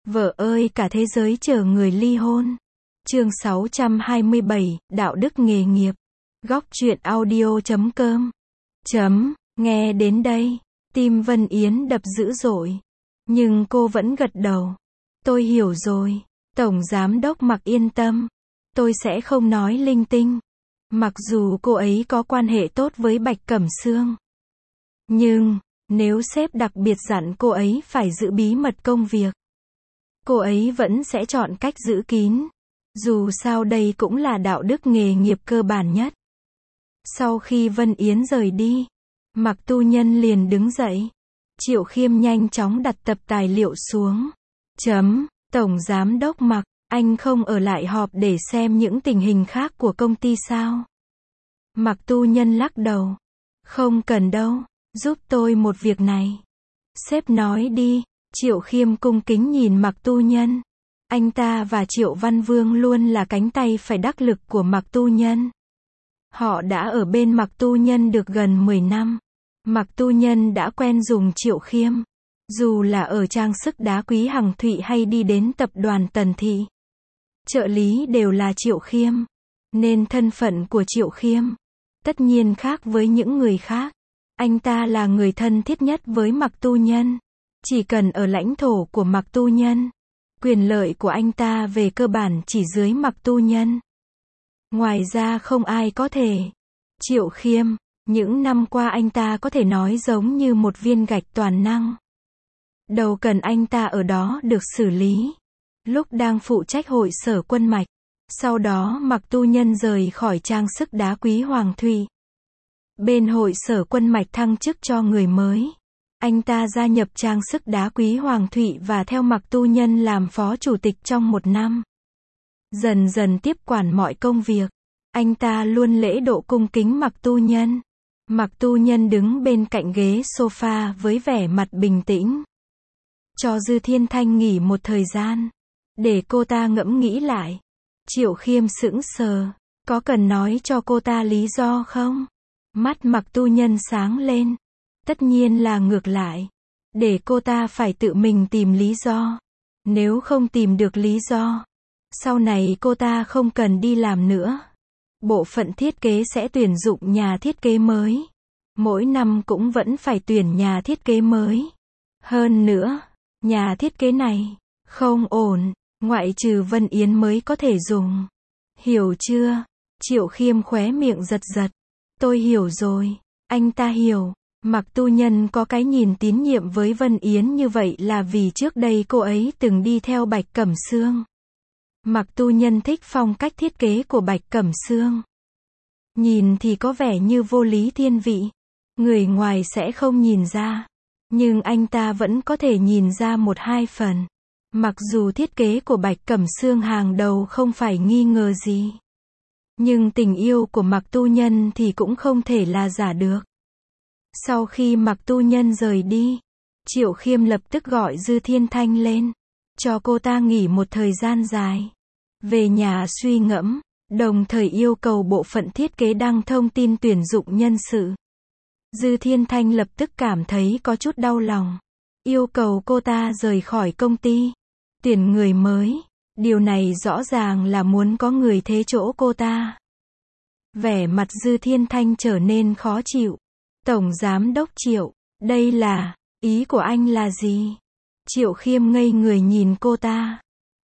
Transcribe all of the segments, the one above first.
Vợ ơi, cả thế giới chờ người ly hôn. Chương 627, đạo đức nghề nghiệp. Góc truyện audio.com. Nghe đến đây, tim Vân Yến đập dữ dội. Nhưng cô vẫn gật đầu. Tôi hiểu rồi. Tổng giám đốc Mạc yên tâm. Tôi sẽ không nói linh tinh. Mặc dù cô ấy có quan hệ tốt với Bạch Cẩm Sương. Nhưng, nếu sếp đặc biệt dặn cô ấy phải giữ bí mật công việc, cô ấy vẫn sẽ chọn cách giữ kín. Dù sao đây cũng là đạo đức nghề nghiệp cơ bản nhất. Sau khi Vân Yến rời đi, Mạc Tu Nhân liền đứng dậy. Triệu Khiêm nhanh chóng đặt tập tài liệu xuống. Tổng giám đốc Mạc, anh không ở lại họp để xem những tình hình khác của công ty sao? Mạc Tu Nhân lắc đầu. Không cần đâu, giúp tôi một việc này. Sếp nói đi. Triệu Khiêm cung kính nhìn Mạc Tu Nhân. Anh ta và Triệu Văn Vương luôn là cánh tay phải đắc lực của Mạc Tu Nhân. Họ đã ở bên Mạc Tu Nhân được gần 10 năm. Mạc Tu Nhân đã quen dùng Triệu Khiêm. Dù là ở trang sức đá quý Hằng Thụy hay đi đến tập đoàn Tần Thị, trợ lý đều là Triệu Khiêm. Nên thân phận của Triệu Khiêm tất nhiên khác với những người khác. Anh ta là người thân thiết nhất với Mạc Tu Nhân. Chỉ cần ở lãnh thổ của Mạc Tu Nhân, quyền lợi của anh ta về cơ bản chỉ dưới Mạc Tu Nhân. Ngoài ra không ai có thể. Triệu Khiêm, những năm qua anh ta có thể nói giống như một viên gạch toàn năng. Đầu cần anh ta ở đó được xử lý. Lúc đang phụ trách hội sở Quân Mạch, sau đó Mạc Tu Nhân rời khỏi trang sức đá quý Hoàng Thụy. Bên hội sở Quân Mạch thăng chức cho người mới. Anh ta gia nhập trang sức đá quý Hoàng Thụy và theo Mạc Tu Nhân làm phó chủ tịch trong 1 năm. Dần dần tiếp quản mọi công việc. Anh ta luôn lễ độ cung kính Mạc Tu Nhân. Mạc Tu Nhân đứng bên cạnh ghế sofa với vẻ mặt bình tĩnh. Cho Dư Thiên Thanh nghỉ một thời gian, để cô ta ngẫm nghĩ lại. Triệu Khiêm sững sờ. Có cần nói cho cô ta lý do không? Mắt Mạc Tu Nhân sáng lên. Tất nhiên là ngược lại. Để cô ta phải tự mình tìm lý do. Nếu không tìm được lý do, sau này cô ta không cần đi làm nữa. Bộ phận thiết kế sẽ tuyển dụng nhà thiết kế mới. Mỗi năm cũng vẫn phải tuyển nhà thiết kế mới. Hơn nữa, nhà thiết kế này không ổn, ngoại trừ Vân Yến mới có thể dùng. Hiểu chưa? Triệu Khiêm khóe miệng giật giật. Tôi hiểu rồi. Anh ta hiểu. Mạc Tu Nhân có cái nhìn tín nhiệm với Vân Yến như vậy là vì trước đây cô ấy từng đi theo Bạch Cẩm Sương. Mạc Tu Nhân thích phong cách thiết kế của Bạch Cẩm Sương. Nhìn thì có vẻ như vô lý thiên vị. Người ngoài sẽ không nhìn ra. Nhưng anh ta vẫn có thể nhìn ra 1-2 phần. Mặc dù thiết kế của Bạch Cẩm Sương hàng đầu không phải nghi ngờ gì. Nhưng tình yêu của Mạc Tu Nhân thì cũng không thể là giả được. Sau khi Mạc Tu Nhân rời đi, Triệu Khiêm lập tức gọi Dư Thiên Thanh lên. Cho cô ta nghỉ một thời gian dài. Về nhà suy ngẫm, đồng thời yêu cầu bộ phận thiết kế đăng thông tin tuyển dụng nhân sự. Dư Thiên Thanh lập tức cảm thấy có chút đau lòng. Yêu cầu cô ta rời khỏi công ty. Tuyển người mới. Điều này rõ ràng là muốn có người thế chỗ cô ta. Vẻ mặt Dư Thiên Thanh trở nên khó chịu. Tổng giám đốc Triệu, đây là, ý của anh là gì? Triệu Khiêm ngây người nhìn cô ta.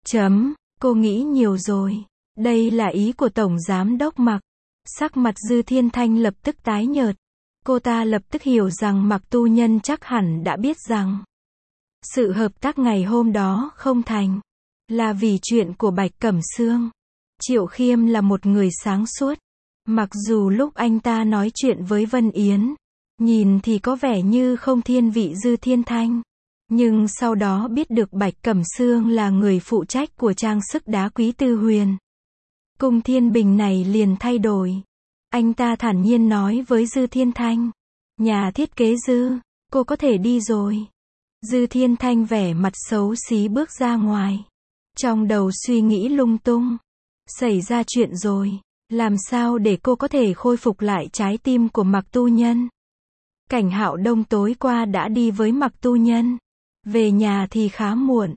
Cô nghĩ nhiều rồi. Đây là ý của Tổng giám đốc Mạc. Sắc mặt Dư Thiên Thanh lập tức tái nhợt. Cô ta lập tức hiểu rằng Mạc Tu Nhân chắc hẳn đã biết rằng sự hợp tác ngày hôm đó không thành, là vì chuyện của Bạch Cẩm Sương. Triệu Khiêm là một người sáng suốt. Mặc dù lúc anh ta nói chuyện với Vân Yến, nhìn thì có vẻ như không thiên vị Dư Thiên Thanh. Nhưng sau đó biết được Bạch Cẩm Sương là người phụ trách của trang sức đá quý Tư Huyền. Cung Thiên Bình này liền thay đổi. Anh ta thản nhiên nói với Dư Thiên Thanh. Nhà thiết kế Dư, cô có thể đi rồi. Dư Thiên Thanh vẻ mặt xấu xí bước ra ngoài. Trong đầu suy nghĩ lung tung. Xảy ra chuyện rồi. Làm sao để cô có thể khôi phục lại trái tim của Mạc Tu Nhân? Cảnh Hạo Đông tối qua đã đi với Mạc Tu Nhân. Về nhà thì khá muộn.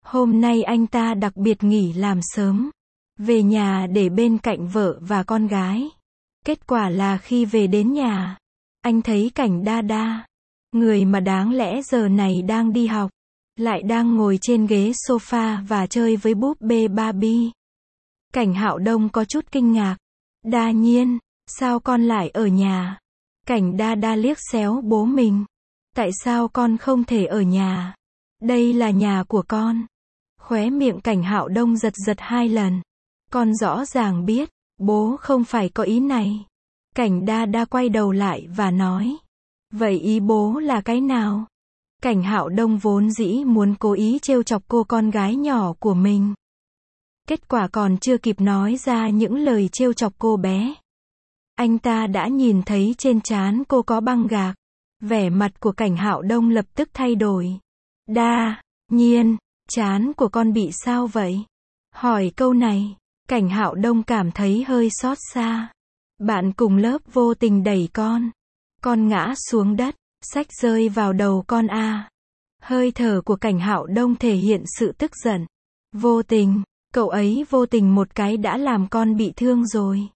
Hôm nay anh ta đặc biệt nghỉ làm sớm, về nhà để bên cạnh vợ và con gái. Kết quả là khi về đến nhà, anh thấy Cảnh Đa Đa, người mà đáng lẽ giờ này đang đi học, lại đang ngồi trên ghế sofa và chơi với búp bê Barbie. Cảnh Hạo Đông có chút kinh ngạc. Đa Nhiên, sao con lại ở nhà? Cảnh Đa Đa liếc xéo bố mình. Tại sao con không thể ở nhà? Đây là nhà của con. Khóe miệng Cảnh Hạo Đông giật giật 2 lần. Con rõ ràng biết, bố không phải có ý này. Cảnh Đa Đa quay đầu lại và nói. Vậy ý bố là cái nào? Cảnh Hạo Đông vốn dĩ muốn cố ý trêu chọc cô con gái nhỏ của mình. Kết quả còn chưa kịp nói ra những lời trêu chọc cô bé, anh ta đã nhìn thấy trên trán cô có băng gạc. Vẻ mặt của Cảnh Hạo Đông lập tức thay đổi. Đa Nhiên, trán của con bị sao vậy? Hỏi câu này, Cảnh Hạo Đông cảm thấy hơi xót xa. Bạn cùng lớp vô tình đẩy con ngã xuống đất, xách rơi vào đầu con a. Hơi thở của Cảnh Hạo Đông thể hiện sự tức giận. Vô tình, cậu ấy vô tình một cái đã làm con bị thương rồi.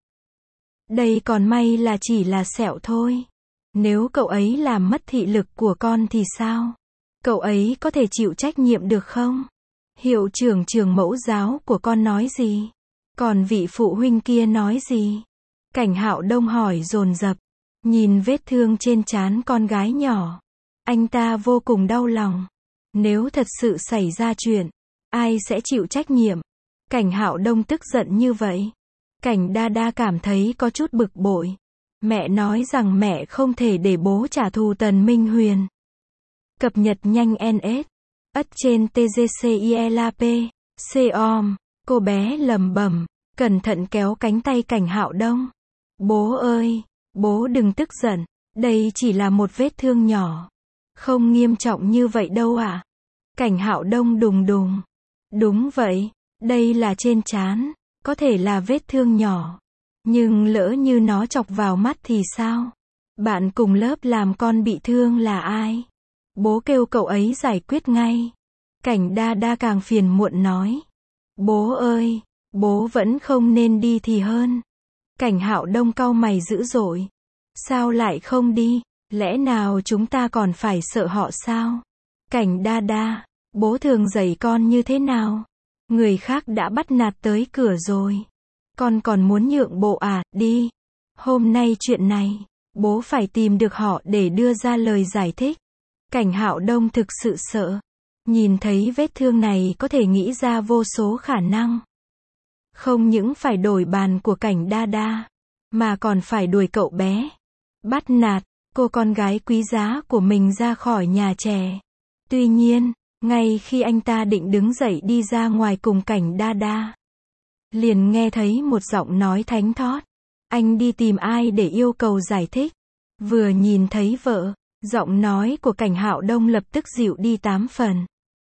Đây còn may là chỉ là sẹo thôi. Nếu cậu ấy làm mất thị lực của con thì sao? Cậu ấy có thể chịu trách nhiệm được không? Hiệu trưởng trường mẫu giáo của con nói gì? Còn vị phụ huynh kia nói gì? Cảnh Hạo Đông hỏi dồn dập. Nhìn vết thương trên trán con gái nhỏ, anh ta vô cùng đau lòng. Nếu thật sự xảy ra chuyện, ai sẽ chịu trách nhiệm? Cảnh Hạo Đông tức giận như vậy. Cảnh Đa Đa cảm thấy có chút bực bội. Mẹ nói rằng mẹ không thể để bố trả thù Tần Minh Huyền. Cập nhật nhanh NS. Ất trên TGCILAP. COM. Cô bé lẩm bẩm, cẩn thận kéo cánh tay Cảnh Hạo Đông. Bố ơi, bố đừng tức giận. Đây chỉ là một vết thương nhỏ. Không nghiêm trọng như vậy đâu ạ. Cảnh Hạo Đông đùng đùng. Đúng vậy, đây là trên trán. Có thể là vết thương nhỏ. Nhưng lỡ như nó chọc vào mắt thì sao? Bạn cùng lớp làm con bị thương là ai? Bố kêu cậu ấy giải quyết ngay. Cảnh Đa Đa càng phiền muộn nói. Bố ơi, bố vẫn không nên đi thì hơn. Cảnh Hạo Đông cau mày dữ dội. Sao lại không đi? Lẽ nào chúng ta còn phải sợ họ sao? Cảnh Đa Đa, bố thường dạy con như thế nào? Người khác đã bắt nạt tới cửa rồi. Con còn muốn nhượng bộ à? Đi. Hôm nay chuyện này, bố phải tìm được họ để đưa ra lời giải thích. Cảnh Hạo Đông thực sự sợ. Nhìn thấy vết thương này có thể nghĩ ra vô số khả năng. Không những phải đổi bàn của Cảnh Đa Đa, mà còn phải đuổi cậu bé. Bắt nạt cô con gái quý giá của mình ra khỏi nhà trẻ. Tuy nhiên, ngay khi anh ta định đứng dậy đi ra ngoài cùng Cảnh Đa Đa, liền nghe thấy một giọng nói thánh thót. Anh đi tìm ai để yêu cầu giải thích? Vừa nhìn thấy vợ, giọng nói của Cảnh Hạo Đông lập tức dịu đi 8 phần.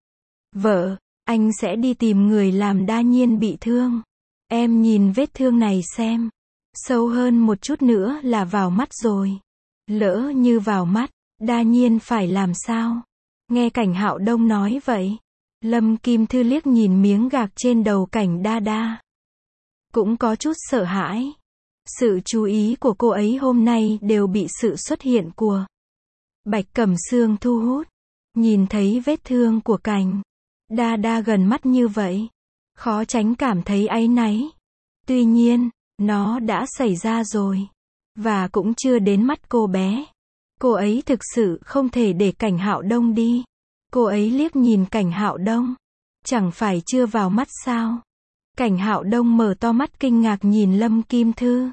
Vợ, anh sẽ đi tìm người làm Đa Nhiên bị thương. Em nhìn vết thương này xem. Sâu hơn một chút nữa là vào mắt rồi. Lỡ như vào mắt, Đa Nhiên phải làm sao? Nghe Cảnh Hạo Đông nói vậy, Lâm Kim Thư liếc nhìn miếng gạc trên đầu Cảnh Đa Đa, cũng có chút sợ hãi. Sự chú ý của cô ấy hôm nay đều bị sự xuất hiện của Bạch Cẩm Sương thu hút. Nhìn thấy vết thương của Cảnh Đa Đa gần mắt như vậy, khó tránh cảm thấy áy náy. Tuy nhiên, nó đã xảy ra rồi, và cũng chưa đến mắt cô bé. Cô ấy thực sự không thể để Cảnh Hạo Đông đi. Cô ấy liếc nhìn Cảnh Hạo Đông. Chẳng phải chưa vào mắt sao? Cảnh Hạo Đông mở to mắt kinh ngạc nhìn Lâm Kim Thư.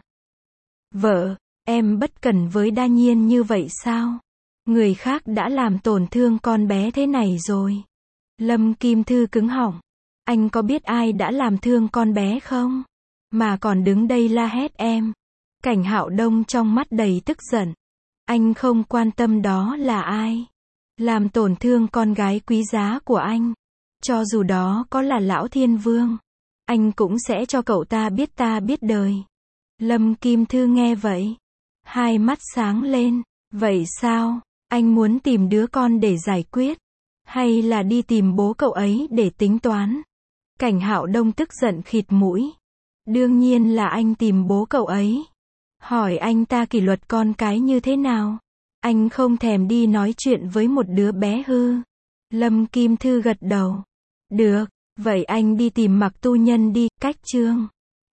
Vợ, em bất cẩn với Đa Nhiên như vậy sao? Người khác đã làm tổn thương con bé thế này rồi. Lâm Kim Thư cứng họng. Anh có biết ai đã làm thương con bé không? Mà còn đứng đây la hét em. Cảnh Hạo Đông trong mắt đầy tức giận. Anh không quan tâm đó là ai. Làm tổn thương con gái quý giá của anh. Cho dù đó có là Lão Thiên Vương, anh cũng sẽ cho cậu ta biết đời. Lâm Kim Thư nghe vậy, hai mắt sáng lên. Vậy sao? Anh muốn tìm đứa con để giải quyết. Hay là đi tìm bố cậu ấy để tính toán? Cảnh Hạo Đông tức giận khịt mũi. Đương nhiên là anh tìm bố cậu ấy. Hỏi anh ta kỷ luật con cái như thế nào? Anh không thèm đi nói chuyện với một đứa bé hư. Lâm Kim Thư gật đầu. Được, vậy anh đi tìm Mạc Tu Nhân đi, cách Trương